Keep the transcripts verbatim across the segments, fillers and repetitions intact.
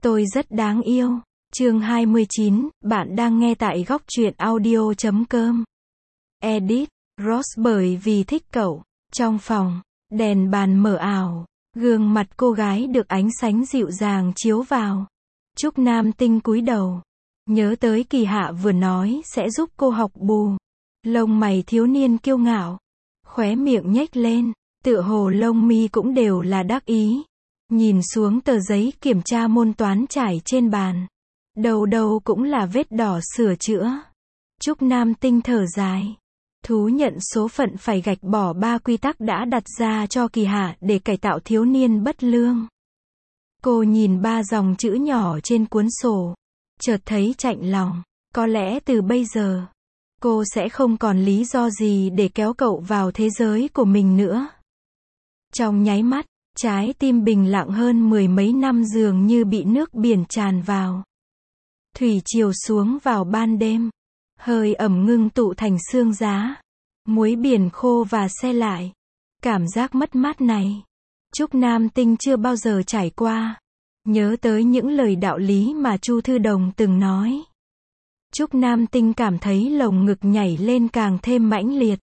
Tôi rất đáng yêu. Chương hai mươi chín, bạn đang nghe tại góc truyện audio chấm com. Edit, Rose bởi vì thích cậu. Trong phòng, đèn bàn mờ ảo, gương mặt cô gái được ánh sáng dịu dàng chiếu vào. Trúc Nam Tinh cúi đầu, nhớ tới Kỳ Hạ vừa nói sẽ giúp cô học bù. Lông mày thiếu niên kiêu ngạo, khóe miệng nhếch lên, tựa hồ lông mi cũng đều là đắc ý. Nhìn xuống tờ giấy kiểm tra môn toán trải trên bàn, đầu đầu cũng là vết đỏ sửa chữa. Trúc Nam Tinh thở dài, thú nhận số phận phải gạch bỏ ba quy tắc đã đặt ra cho Kỳ Hạ để cải tạo thiếu niên bất lương. Cô nhìn ba dòng chữ nhỏ trên cuốn sổ, chợt thấy chạnh lòng. Có lẽ từ bây giờ, cô sẽ không còn lý do gì để kéo cậu vào thế giới của mình nữa. Trong nháy mắt, trái tim bình lặng hơn mười mấy năm dường như bị nước biển tràn vào. Thủy triều xuống vào ban đêm, hơi ẩm ngưng tụ thành sương giá, muối biển khô và se lại. Cảm giác mất mát này, Trúc Nam Tinh chưa bao giờ trải qua. Nhớ tới những lời đạo lý mà Chu Thư Đồng từng nói, Trúc Nam Tinh cảm thấy lồng ngực nhảy lên càng thêm mãnh liệt.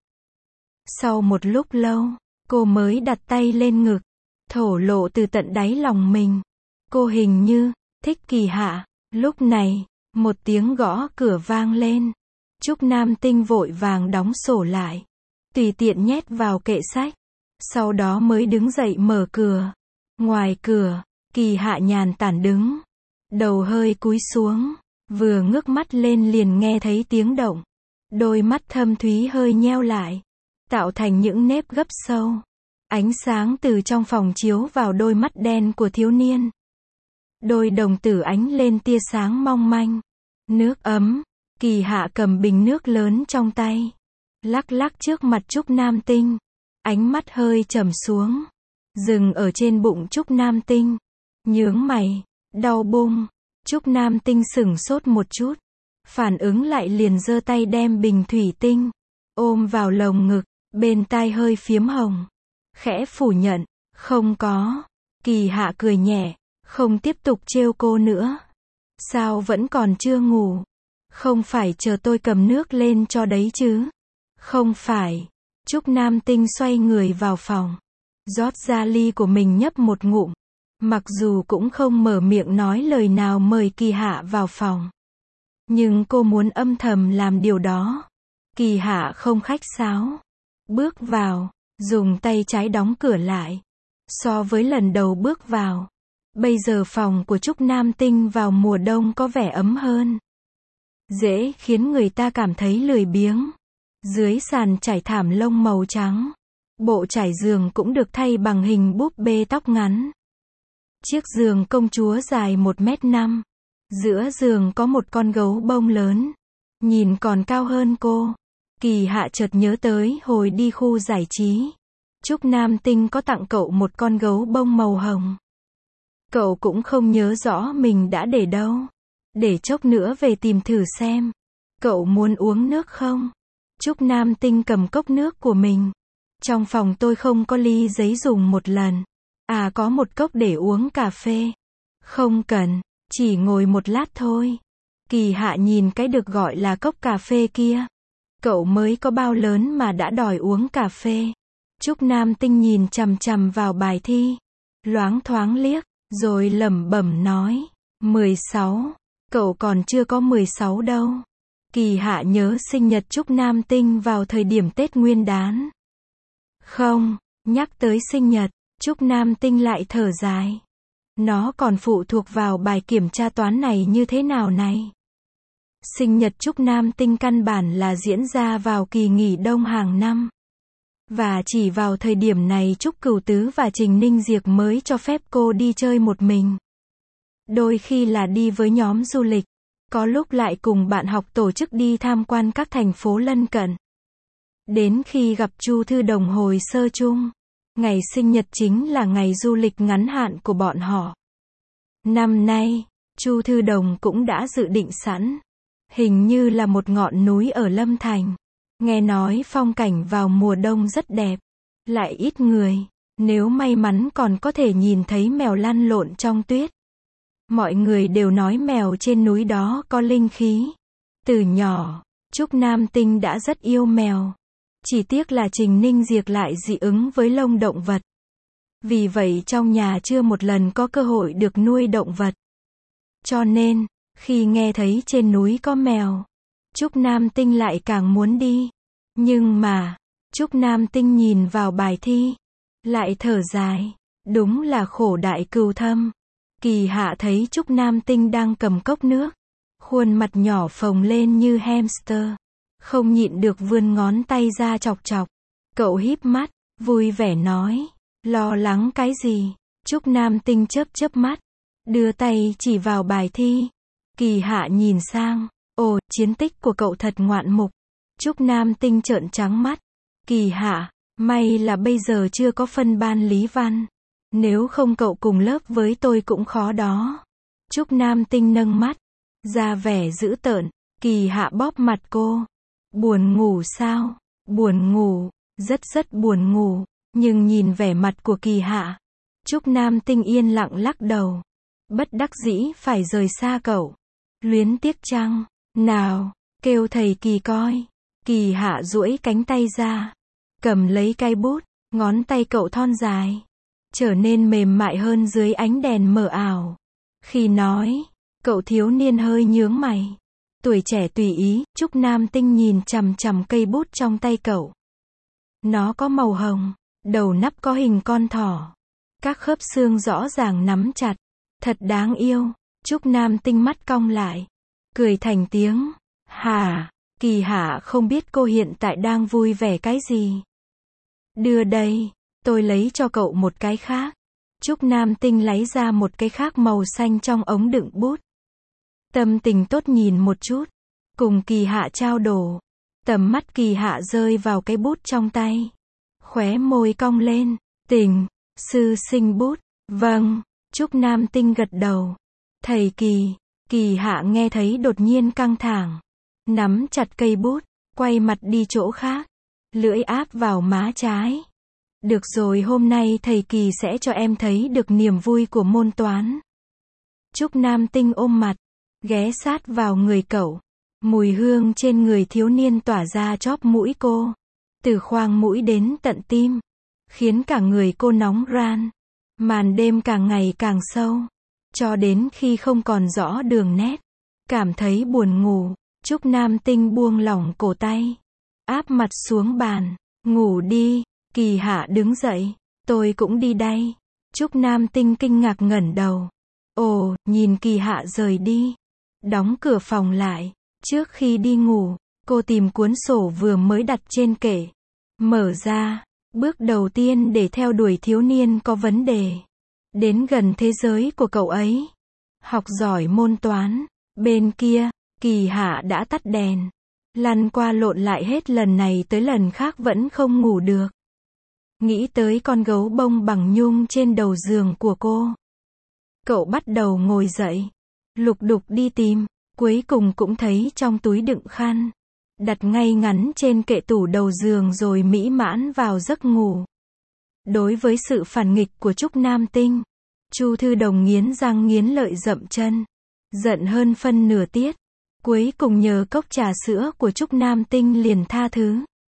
Sau một lúc lâu, cô mới đặt tay lên ngực, thổ lộ từ tận đáy lòng mình. Cô hình như thích Kỳ Hạ. Lúc này, một tiếng gõ cửa vang lên. Trúc Nam Tinh vội vàng đóng sổ lại, tùy tiện nhét vào kệ sách, sau đó mới đứng dậy mở cửa. Ngoài cửa, Kỳ Hạ nhàn tản đứng, đầu hơi cúi xuống, vừa ngước mắt lên liền nghe thấy tiếng động. Đôi mắt thâm thúy hơi nheo lại, tạo thành những nếp gấp sâu. Ánh sáng từ trong phòng chiếu vào đôi mắt đen của thiếu niên. Đôi đồng tử ánh lên tia sáng mong manh. Nước ấm. Kỳ Hạ cầm bình nước lớn trong tay, lắc lắc trước mặt Trúc Nam Tinh. Ánh mắt hơi trầm xuống, dừng ở trên bụng Trúc Nam Tinh. Nhướng mày, đau bụng. Trúc Nam Tinh sửng sốt một chút, phản ứng lại liền giơ tay đem bình thủy tinh ôm vào lồng ngực, bên tai hơi phiếm hồng. Khẽ phủ nhận, không có. Kỳ Hạ cười nhẹ, không tiếp tục trêu cô nữa. Sao vẫn còn chưa ngủ? Không phải chờ tôi cầm nước lên cho đấy chứ? Không phải. Trúc Nam Tinh xoay người vào phòng, rót ra ly của mình nhấp một ngụm. Mặc dù cũng không mở miệng nói lời nào mời Kỳ Hạ vào phòng, nhưng cô muốn âm thầm làm điều đó. Kỳ Hạ không khách sáo, bước vào, dùng tay trái đóng cửa lại. So với lần đầu bước vào, bây giờ phòng của Trúc Nam Tinh vào mùa đông có vẻ ấm hơn, dễ khiến người ta cảm thấy lười biếng. Dưới sàn trải thảm lông màu trắng, bộ trải giường cũng được thay bằng hình búp bê tóc ngắn. Chiếc giường công chúa dài một mét năm, giữa giường có một con gấu bông lớn, nhìn còn cao hơn cô. Kỳ Hạ chợt nhớ tới hồi đi khu giải trí, Trúc Nam Tinh có tặng cậu một con gấu bông màu hồng. Cậu cũng không nhớ rõ mình đã để đâu. Để chốc nữa về tìm thử xem. Cậu muốn uống nước không? Trúc Nam Tinh cầm cốc nước của mình. Trong phòng tôi không có ly giấy dùng một lần. À, có một cốc để uống cà phê. Không cần, chỉ ngồi một lát thôi. Kỳ Hạ nhìn cái được gọi là cốc cà phê kia. Cậu mới có bao lớn mà đã đòi uống cà phê. Trúc Nam Tinh nhìn chằm chằm vào bài thi, loáng thoáng liếc, rồi lẩm bẩm nói, mười sáu, cậu còn chưa có mười sáu đâu. Kỳ Hạ nhớ sinh nhật Trúc Nam Tinh vào thời điểm Tết Nguyên đán. Không, nhắc tới sinh nhật, Trúc Nam Tinh lại thở dài. Nó còn phụ thuộc vào bài kiểm tra toán này như thế nào này. Sinh nhật Trúc Nam Tinh căn bản là diễn ra vào kỳ nghỉ đông hàng năm. Và chỉ vào thời điểm này Trúc Cửu Tứ và Trình Ninh Diệp mới cho phép cô đi chơi một mình. Đôi khi là đi với nhóm du lịch, có lúc lại cùng bạn học tổ chức đi tham quan các thành phố lân cận. Đến khi gặp Chu Thư Đồng hồi sơ chung, ngày sinh nhật chính là ngày du lịch ngắn hạn của bọn họ. Năm nay, Chu Thư Đồng cũng đã dự định sẵn, hình như là một ngọn núi ở Lâm Thành. Nghe nói phong cảnh vào mùa đông rất đẹp, lại ít người, nếu may mắn còn có thể nhìn thấy mèo lăn lộn trong tuyết. Mọi người đều nói mèo trên núi đó có linh khí. Từ nhỏ, Trúc Nam Tinh đã rất yêu mèo. Chỉ tiếc là Trình Ninh Diệp lại dị ứng với lông động vật. Vì vậy trong nhà chưa một lần có cơ hội được nuôi động vật. Cho nên, khi nghe thấy trên núi có mèo, Trúc Nam Tinh lại càng muốn đi. Nhưng mà, Trúc Nam Tinh nhìn vào bài thi, lại thở dài. Đúng là khổ đại cừu thâm. Kỳ Hạ thấy Trúc Nam Tinh đang cầm cốc nước, khuôn mặt nhỏ phồng lên như hamster, không nhịn được vươn ngón tay ra chọc chọc. Cậu híp mắt, vui vẻ nói, lo lắng cái gì? Trúc Nam Tinh chớp chớp mắt, đưa tay chỉ vào bài thi. Kỳ Hạ nhìn sang, ồ, chiến tích của cậu thật ngoạn mục. Trúc Nam Tinh trợn trắng mắt. Kỳ Hạ, may là bây giờ chưa có phân ban lý văn. Nếu không cậu cùng lớp với tôi cũng khó đó. Trúc Nam Tinh nâng mắt, ra vẻ dữ tợn. Kỳ Hạ bóp mặt cô. Buồn ngủ sao? Buồn ngủ, rất rất buồn ngủ. Nhưng nhìn vẻ mặt của Kỳ Hạ, Trúc Nam Tinh yên lặng lắc đầu. Bất đắc dĩ phải rời xa cậu. Luyến tiếc chăng? Nào, kêu thầy Kỳ coi. Kỳ Hạ duỗi cánh tay ra, cầm lấy cây bút, ngón tay cậu thon dài, trở nên mềm mại hơn dưới ánh đèn mờ ảo. Khi nói, cậu thiếu niên hơi nhướng mày. Tuổi trẻ tùy ý, Trúc Nam Tinh nhìn chằm chằm cây bút trong tay cậu. Nó có màu hồng, đầu nắp có hình con thỏ. Các khớp xương rõ ràng nắm chặt. Thật đáng yêu. Trúc Nam Tinh mắt cong lại, cười thành tiếng. Hả? Kỳ Hạ không biết cô hiện tại đang vui vẻ cái gì. Đưa đây, tôi lấy cho cậu một cái khác. Trúc Nam Tinh lấy ra một cái khác màu xanh trong ống đựng bút. Tâm tình tốt nhìn một chút, cùng Kỳ Hạ trao đổi. Tầm mắt Kỳ Hạ rơi vào cái bút trong tay. Khóe môi cong lên. Tình, sư sinh bút. Vâng, Trúc Nam Tinh gật đầu. Thầy Kỳ. Kỳ Hạ nghe thấy đột nhiên căng thẳng, nắm chặt cây bút, quay mặt đi chỗ khác, lưỡi áp vào má trái. Được rồi, hôm nay thầy Kỳ sẽ cho em thấy được niềm vui của môn toán. Trúc Nam Tinh ôm mặt, ghé sát vào người cậu. Mùi hương trên người thiếu niên tỏa ra chóp mũi cô, từ khoang mũi đến tận tim, khiến cả người cô nóng ran. Màn đêm càng ngày càng sâu, cho đến khi không còn rõ đường nét. Cảm thấy buồn ngủ, Trúc Nam Tinh buông lỏng cổ tay, áp mặt xuống bàn. Ngủ đi. Kỳ Hạ đứng dậy. Tôi cũng đi đây. Trúc Nam Tinh kinh ngạc ngẩng đầu. Ồ, nhìn Kỳ Hạ rời đi, đóng cửa phòng lại. Trước khi đi ngủ, cô tìm cuốn sổ vừa mới đặt trên kệ, mở ra. Bước đầu tiên để theo đuổi thiếu niên có vấn đề, đến gần thế giới của cậu ấy, học giỏi môn toán. Bên kia, Kỳ Hạ đã tắt đèn, lăn qua lộn lại hết lần này tới lần khác vẫn không ngủ được. Nghĩ tới con gấu bông bằng nhung trên đầu giường của cô, cậu bắt đầu ngồi dậy, lục đục đi tìm, cuối cùng cũng thấy trong túi đựng khăn, đặt ngay ngắn trên kệ tủ đầu giường rồi mỹ mãn vào giấc ngủ. Đối với sự phản nghịch của Trúc Nam Tinh, Chu Thư Đồng nghiến răng nghiến lợi dậm chân, giận hơn phân nửa tiết. Cuối cùng nhờ cốc trà sữa của Trúc Nam Tinh liền tha thứ.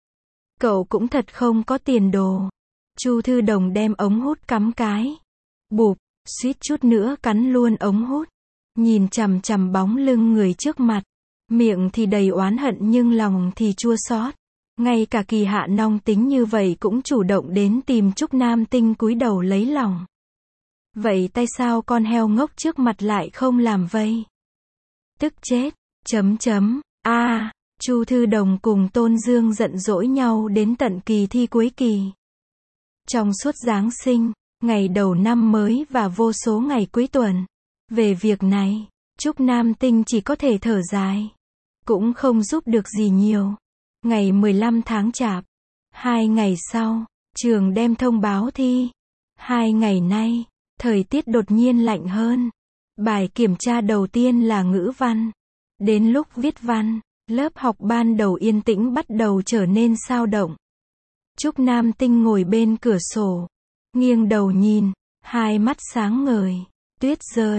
Cậu cũng thật không có tiền đồ. Chu Thư Đồng đem ống hút cắm cái, bụp, suýt chút nữa cắn luôn ống hút. Nhìn chằm chằm bóng lưng người trước mặt, miệng thì đầy oán hận nhưng lòng thì chua xót. Ngay cả Kỳ Hạ nong tính như vậy cũng chủ động đến tìm Trúc Nam Tinh cúi đầu lấy lòng. Vậy tại sao con heo ngốc trước mặt lại không làm vây? Tức chết. Chấm chấm. A, à, Chu Thư Đồng cùng Tôn Dương giận dỗi nhau đến tận kỳ thi cuối kỳ. Trong suốt Giáng sinh, ngày đầu năm mới và vô số ngày cuối tuần, về việc này, Trúc Nam Tinh chỉ có thể thở dài, cũng không giúp được gì nhiều. Ngày mười lăm tháng Chạp, hai ngày sau, trường đem thông báo thi. Hai ngày nay, thời tiết đột nhiên lạnh hơn. Bài kiểm tra đầu tiên là ngữ văn. Đến lúc viết văn, lớp học ban đầu yên tĩnh bắt đầu trở nên xao động. Trúc Nam Tinh ngồi bên cửa sổ, nghiêng đầu nhìn, hai mắt sáng ngời. Tuyết rơi,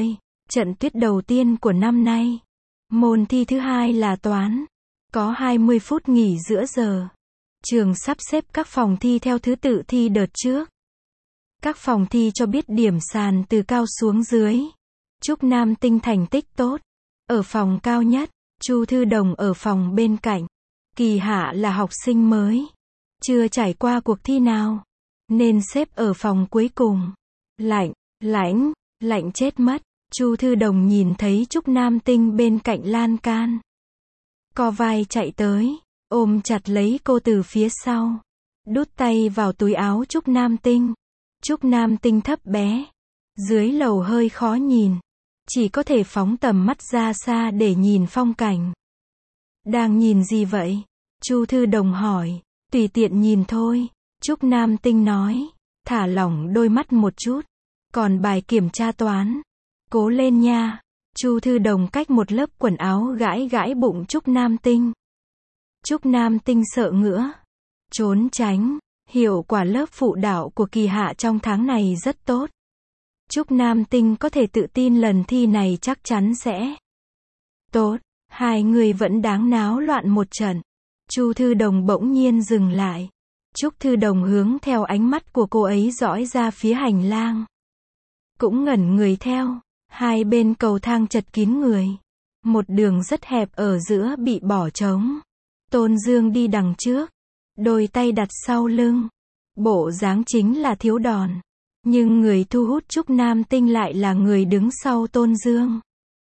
Trận tuyết đầu tiên của năm nay. Môn thi thứ hai là toán. Có hai mươi phút nghỉ giữa giờ. Trường sắp xếp các phòng thi theo thứ tự thi đợt trước. Các phòng thi cho biết điểm sàn từ cao xuống dưới. Trúc Nam Tinh thành tích tốt. Ở phòng cao nhất. Chu Thư Đồng ở phòng bên cạnh. Kỳ Hạ là học sinh mới. Chưa trải qua cuộc thi nào. Nên xếp ở phòng cuối cùng. Lạnh, lãnh, lạnh chết mất. Chu Thư Đồng nhìn thấy Trúc Nam Tinh bên cạnh lan can. Co vai chạy tới. Ôm chặt lấy cô từ phía sau. Đút tay vào túi áo Trúc Nam Tinh. Trúc Nam Tinh thấp bé. Dưới lầu hơi khó nhìn. Chỉ có thể phóng tầm mắt ra xa để nhìn phong cảnh. Đang nhìn gì vậy? Chu Thư Đồng hỏi. Tùy tiện nhìn thôi. Trúc Nam Tinh nói. Thả lỏng đôi mắt một chút. Còn bài kiểm tra toán. Cố lên nha. Chu Thư Đồng cách một lớp quần áo gãi gãi bụng Trúc Nam Tinh. Trúc Nam Tinh sợ ngứa. Trốn tránh. Hiệu quả lớp phụ đạo của Kỳ Hạ trong tháng này rất tốt. Trúc Nam Tinh có thể tự tin lần thi này chắc chắn sẽ tốt. Hai người vẫn đáng náo loạn một trận. Chu Thư Đồng bỗng nhiên dừng lại. Trúc Thư Đồng hướng theo ánh mắt của cô ấy dõi ra phía hành lang. Cũng ngẩn người theo. Hai bên cầu thang chật kín người. Một đường rất hẹp ở giữa bị bỏ trống. Tôn Dương đi đằng trước. Đôi tay đặt sau lưng. Bộ dáng chính là thiếu đòn. Nhưng người thu hút Trúc Nam Tinh lại là người đứng sau Tôn Dương.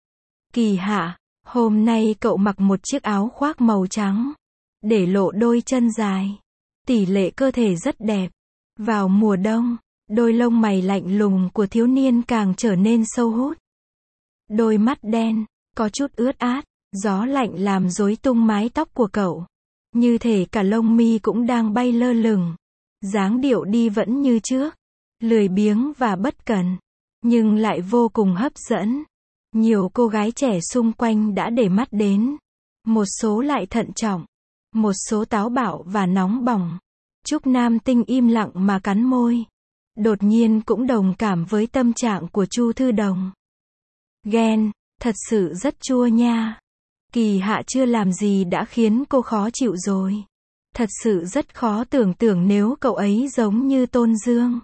Kỳ Hạ, hôm nay cậu mặc một chiếc áo khoác màu trắng. Để lộ đôi chân dài. Tỷ lệ cơ thể rất đẹp. Vào mùa đông, đôi lông mày lạnh lùng của thiếu niên càng trở nên sâu hút. Đôi mắt đen, có chút ướt át, gió lạnh làm rối tung mái tóc của cậu. Như thể cả lông mi cũng đang bay lơ lửng. Dáng điệu đi vẫn như trước. Lười biếng và bất cần. Nhưng lại vô cùng hấp dẫn. Nhiều cô gái trẻ xung quanh đã để mắt đến. Một số lại thận trọng. Một số táo bạo và nóng bỏng. Trúc Nam Tinh im lặng mà cắn môi. Đột nhiên cũng đồng cảm với tâm trạng của Chu Thư Đồng. Ghen, thật sự rất chua nha. Kỳ Hạ chưa làm gì đã khiến cô khó chịu rồi. Thật sự rất khó tưởng tượng nếu cậu ấy giống như Tôn Dương.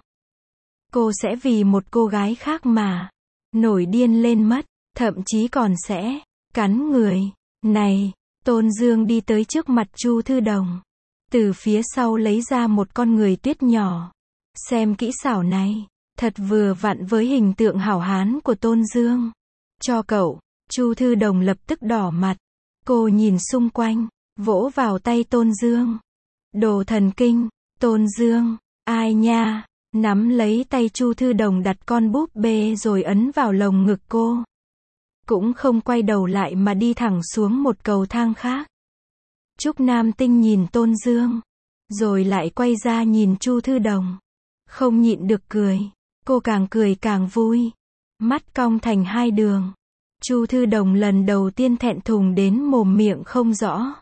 Cô sẽ vì một cô gái khác mà nổi điên lên mất, thậm chí còn sẽ cắn người. Này, Tôn Dương đi tới trước mặt Chu Thư Đồng. Từ phía sau lấy ra một con người tuyết nhỏ. Xem kỹ xảo này, thật vừa vặn với hình tượng hảo hán của Tôn Dương. Cho cậu. Chu Thư Đồng lập tức đỏ mặt. Cô nhìn xung quanh, vỗ vào tay Tôn Dương. Đồ thần kinh, Tôn Dương, ai nha, nắm lấy tay Chu Thư Đồng đặt con búp bê rồi ấn vào lồng ngực cô. Cũng không quay đầu lại mà đi thẳng xuống một cầu thang khác. Trúc Nam Tinh nhìn Tôn Dương, rồi lại quay ra nhìn Chu Thư Đồng. Không nhịn được cười, cô càng cười càng vui. Mắt cong thành hai đường. Chu Thư Đồng lần đầu tiên thẹn thùng đến mồm miệng không rõ.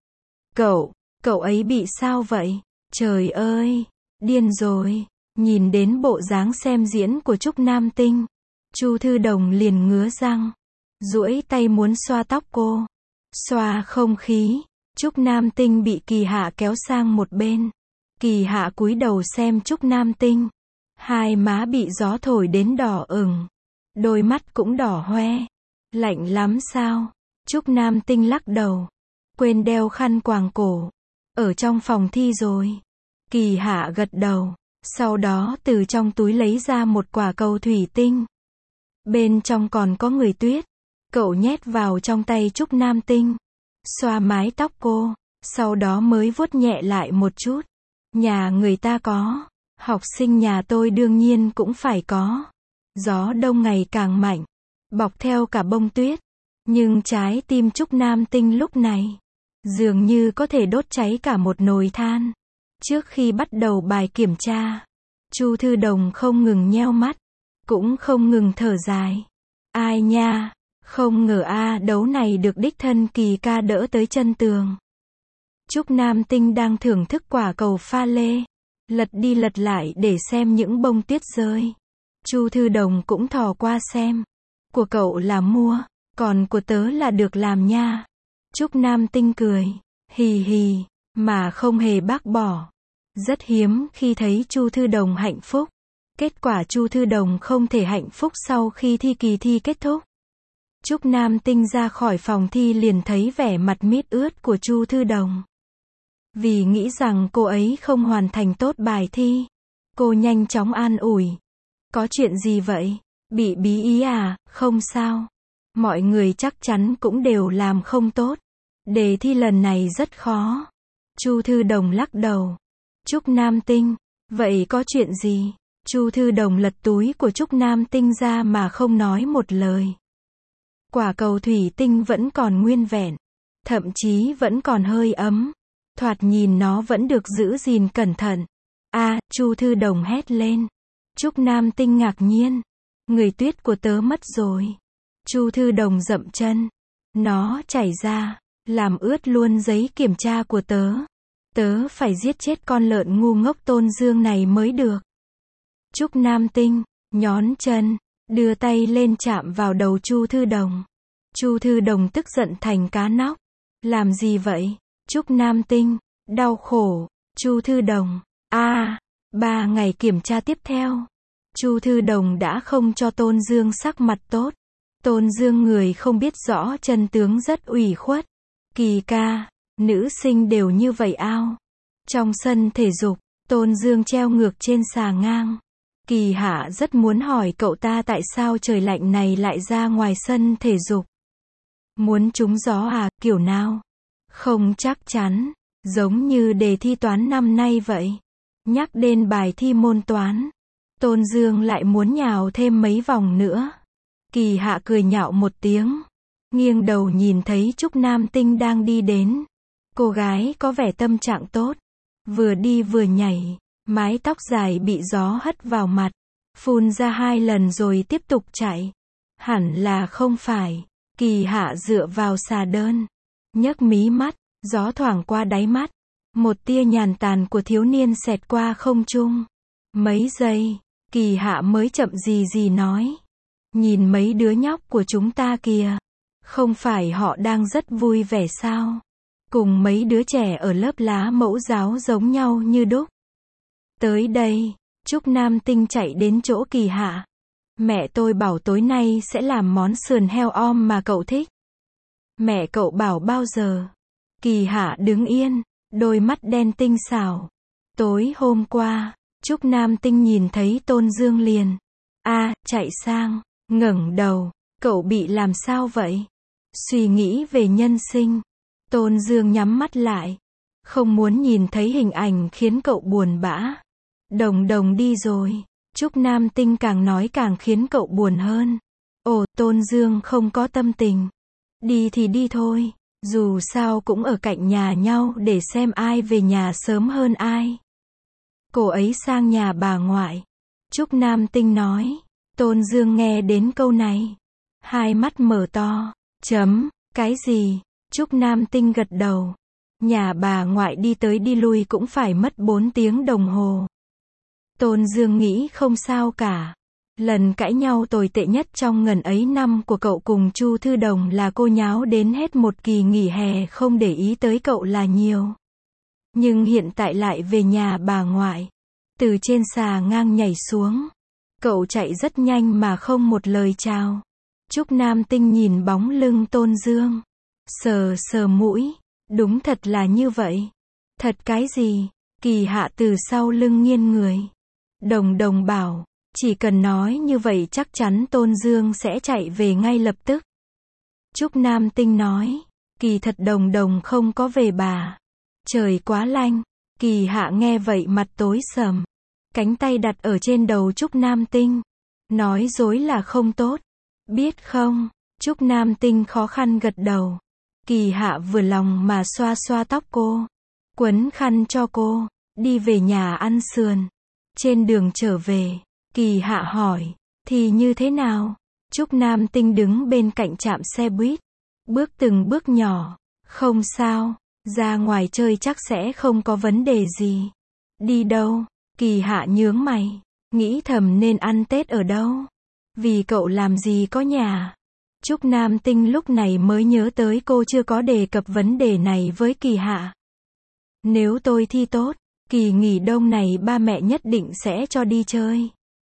Cậu, cậu ấy bị sao vậy? Trời ơi, điên rồi. Nhìn đến bộ dáng xem diễn của Trúc Nam Tinh, Chu Thư Đồng liền ngứa răng, duỗi tay muốn xoa tóc cô. Xoa không khí. Trúc Nam Tinh bị Kỳ Hạ kéo sang một bên. Kỳ Hạ cúi đầu xem Trúc Nam Tinh. Hai má bị gió thổi đến đỏ ửng. Đôi mắt cũng đỏ hoe. Lạnh lắm sao? Trúc Nam Tinh lắc đầu. Quên đeo khăn quàng cổ. Ở trong phòng thi rồi. Kỳ Hạ gật đầu. Sau đó từ trong túi lấy ra một quả cầu thủy tinh. Bên trong còn có người tuyết. Cậu nhét vào trong tay Trúc Nam Tinh. Xoa mái tóc cô. Sau đó mới vuốt nhẹ lại một chút. Nhà người ta có. Học sinh nhà tôi đương nhiên cũng phải có. Gió đông ngày càng mạnh. Bọc theo cả bông tuyết. Nhưng trái tim Trúc Nam Tinh lúc này dường như có thể đốt cháy cả một nồi than. Trước khi bắt đầu bài kiểm tra, Chu Thư Đồng không ngừng nheo mắt, cũng không ngừng thở dài. Ai nha, không ngờ a đấu này được đích thân Kỳ ca đỡ tới chân tường. Trúc Nam Tinh đang thưởng thức quả cầu pha lê, lật đi lật lại để xem những bông tuyết rơi. Chu Thư Đồng cũng thò qua xem. Của cậu là mua, còn của tớ là được làm nha. Trúc Nam Tinh cười, hì hì, mà không hề bác bỏ. Rất hiếm khi thấy Chu Thư Đồng hạnh phúc. Kết quả Chu Thư Đồng không thể hạnh phúc sau khi thi kỳ thi kết thúc. Trúc Nam Tinh ra khỏi phòng thi liền thấy vẻ mặt mít ướt của Chu Thư Đồng. Vì nghĩ rằng cô ấy không hoàn thành tốt bài thi, cô nhanh chóng an ủi. Có chuyện gì vậy? Bị bí ý à? Không sao. Mọi người chắc chắn cũng đều làm không tốt. Đề thi lần này rất khó. Chu Thư Đồng lắc đầu. Trúc Nam Tinh, vậy có chuyện gì? Chu Thư Đồng lật túi của Trúc Nam Tinh ra mà không nói một lời. Quả cầu thủy tinh vẫn còn nguyên vẹn, thậm chí vẫn còn hơi ấm. Thoạt nhìn nó vẫn được giữ gìn cẩn thận. A, Chu Thư Đồng hét lên. Trúc Nam Tinh ngạc nhiên. Người tuyết của tớ mất rồi. Chu Thư Đồng dậm chân. Nó chảy ra, làm ướt luôn giấy kiểm tra của tớ. Tớ phải giết chết con lợn ngu ngốc Tôn Dương này mới được. Trúc Nam Tinh, nhón chân, đưa tay lên chạm vào đầu Chu Thư Đồng. Chu Thư Đồng tức giận thành cá nóc. Làm gì vậy? Trúc Nam Tinh, đau khổ. Chu Thư Đồng, a, à, ba ngày kiểm tra tiếp theo. Chu Thư Đồng đã không cho Tôn Dương sắc mặt tốt. Tôn Dương người không biết rõ chân tướng rất ủy khuất. Kỳ ca, nữ sinh đều như vậy ao. Trong sân thể dục, Tôn Dương treo ngược trên xà ngang. Kỳ Hạ rất muốn hỏi cậu ta tại sao trời lạnh này lại ra ngoài sân thể dục. Muốn trúng gió à, kiểu nào? Không chắc chắn, giống như đề thi toán năm nay vậy. Nhắc đến bài thi môn toán, Tôn Dương lại muốn nhào thêm mấy vòng nữa. Kỳ Hạ cười nhạo một tiếng, nghiêng đầu nhìn thấy Trúc Nam Tinh đang đi đến. Cô gái có vẻ tâm trạng tốt, vừa đi vừa nhảy, mái tóc dài bị gió hất vào mặt, phun ra hai lần rồi tiếp tục chạy. Hẳn là không phải. Kỳ Hạ dựa vào xà đơn, nhấc mí mắt, gió thoảng qua đáy mắt. Một tia nhàn tàn của thiếu niên xẹt qua không trung. Mấy giây, Kỳ Hạ mới chậm gì gì nói. Nhìn mấy đứa nhóc của chúng ta kìa. Không phải họ đang rất vui vẻ sao? Cùng mấy đứa trẻ ở lớp lá mẫu giáo giống nhau như đúc. Tới đây, Trúc Nam Tinh chạy đến chỗ Kỳ Hạ. Mẹ tôi bảo tối nay sẽ làm món sườn heo om mà cậu thích. Mẹ cậu bảo bao giờ? Kỳ Hạ đứng yên, đôi mắt đen tinh xảo. Tối hôm qua, Trúc Nam Tinh nhìn thấy Tôn Dương liền. A, à, chạy sang, ngẩng đầu, cậu bị làm sao vậy? Suy nghĩ về nhân sinh. Tôn Dương nhắm mắt lại. Không muốn nhìn thấy hình ảnh khiến cậu buồn bã. Đồng Đồng đi rồi. Trúc Nam Tinh càng nói càng khiến cậu buồn hơn. Ồ, Tôn Dương không có tâm tình. Đi thì đi thôi. Dù sao cũng ở cạnh nhà nhau để xem ai về nhà sớm hơn ai. Cô ấy sang nhà bà ngoại. Trúc Nam Tinh nói. Tôn Dương nghe đến câu này. Hai mắt mở to. Chấm, cái gì? Trúc Nam Tinh gật đầu. Nhà bà ngoại đi tới đi lui cũng phải mất bốn tiếng đồng hồ. Tôn Dương nghĩ không sao cả. Lần cãi nhau tồi tệ nhất trong ngần ấy năm của cậu cùng Chu Thư Đồng là cô nháo đến hết một kỳ nghỉ hè không để ý tới cậu là nhiều. Nhưng hiện tại lại về nhà bà ngoại. Từ trên xà ngang nhảy xuống. Cậu chạy rất nhanh mà không một lời chào. Trúc Nam Tinh nhìn bóng lưng Tôn Dương. Sờ sờ mũi. Đúng thật là như vậy. Thật cái gì? Kỳ Hạ từ sau lưng nghiêng người. Đồng Đồng bảo. Chỉ cần nói như vậy chắc chắn Tôn Dương sẽ chạy về ngay lập tức. Trúc Nam Tinh nói. Kỳ thật Đồng Đồng không có về bà. Trời quá lạnh. Kỳ Hạ nghe vậy mặt tối sầm. Cánh tay đặt ở trên đầu Trúc Nam Tinh. Nói dối là không tốt. Biết không? Trúc Nam Tinh khó khăn gật đầu. Kỳ Hạ vừa lòng mà xoa xoa tóc cô. Quấn khăn cho cô. Đi về nhà ăn sườn. Trên đường trở về, Kỳ Hạ hỏi. Thì như thế nào? Trúc Nam Tinh đứng bên cạnh trạm xe buýt. Bước từng bước nhỏ. Không sao. Ra ngoài chơi chắc sẽ không có vấn đề gì. Đi đâu? Kỳ Hạ nhướng mày. Nghĩ thầm nên ăn Tết ở đâu? Vì cậu làm gì có nhà. Trúc Nam Tinh lúc này mới nhớ tới cô chưa có đề cập vấn đề này với Kỳ Hạ. Nếu tôi thi tốt, kỳ nghỉ đông này ba mẹ nhất định sẽ cho đi chơi.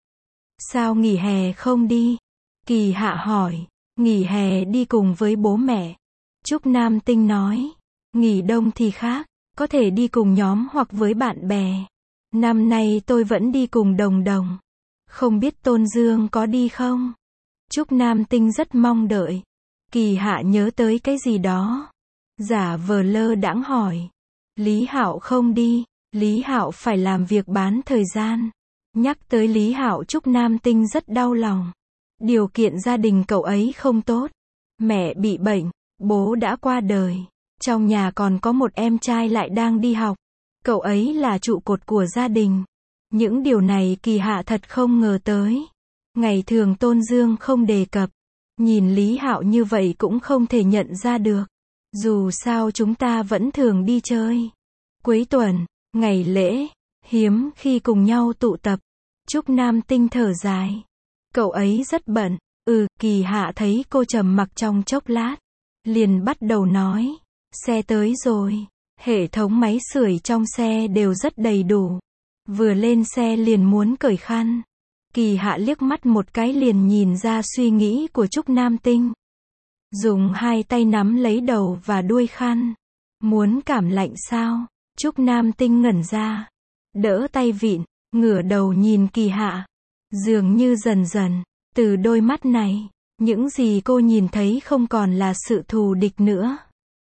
Sao nghỉ hè không đi? Kỳ Hạ hỏi. Nghỉ hè đi cùng với bố mẹ. Trúc Nam Tinh nói. Nghỉ đông thì khác, có thể đi cùng nhóm hoặc với bạn bè. Năm nay tôi vẫn đi cùng Đồng Đồng. Không biết Tôn Dương có đi không? Trúc Nam Tinh rất mong đợi. Kỳ Hạ nhớ tới cái gì đó. Giả vờ lơ đãng hỏi. Lý Hạo không đi, Lý Hạo phải làm việc bán thời gian. Nhắc tới Lý Hạo Trúc Nam Tinh rất đau lòng. Điều kiện gia đình cậu ấy không tốt. Mẹ bị bệnh, bố đã qua đời. Trong nhà còn có một em trai lại đang đi học. Cậu ấy là trụ cột của gia đình. Những điều này Kỳ Hạ thật không ngờ tới. Ngày thường Tôn Dương không đề cập. Nhìn Lý Hạo như vậy cũng không thể nhận ra được. Dù sao chúng ta vẫn thường đi chơi. Cuối tuần, ngày lễ, hiếm khi cùng nhau tụ tập. Trúc Nam Tinh thở dài. Cậu ấy rất bận. Ừ, Kỳ Hạ thấy cô trầm mặc trong chốc lát. Liền bắt đầu nói. Xe tới rồi. Hệ thống máy sưởi trong xe đều rất đầy đủ. Vừa lên xe liền muốn cởi khăn. Kỳ Hạ liếc mắt một cái liền nhìn ra suy nghĩ của Trúc Nam Tinh. Dùng hai tay nắm lấy đầu và đuôi khăn. Muốn cảm lạnh sao? Trúc Nam Tinh ngẩn ra. Đỡ tay vịn, ngửa đầu nhìn Kỳ Hạ. Dường như dần dần, từ đôi mắt này, những gì cô nhìn thấy không còn là sự thù địch nữa.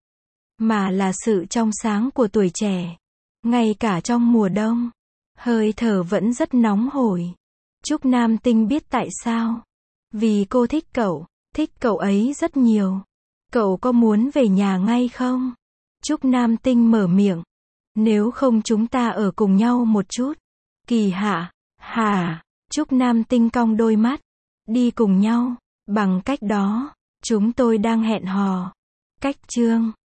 Mà là sự trong sáng của tuổi trẻ. Ngay cả trong mùa đông, hơi thở vẫn rất nóng hổi. Trúc Nam Tinh biết tại sao. Vì cô thích cậu, thích cậu ấy rất nhiều. Cậu có muốn về nhà ngay không? Trúc Nam Tinh mở miệng. Nếu không chúng ta ở cùng nhau một chút. Kỳ Hạ, hả? Trúc Nam Tinh cong đôi mắt. Đi cùng nhau, bằng cách đó, chúng tôi đang hẹn hò. Cách chương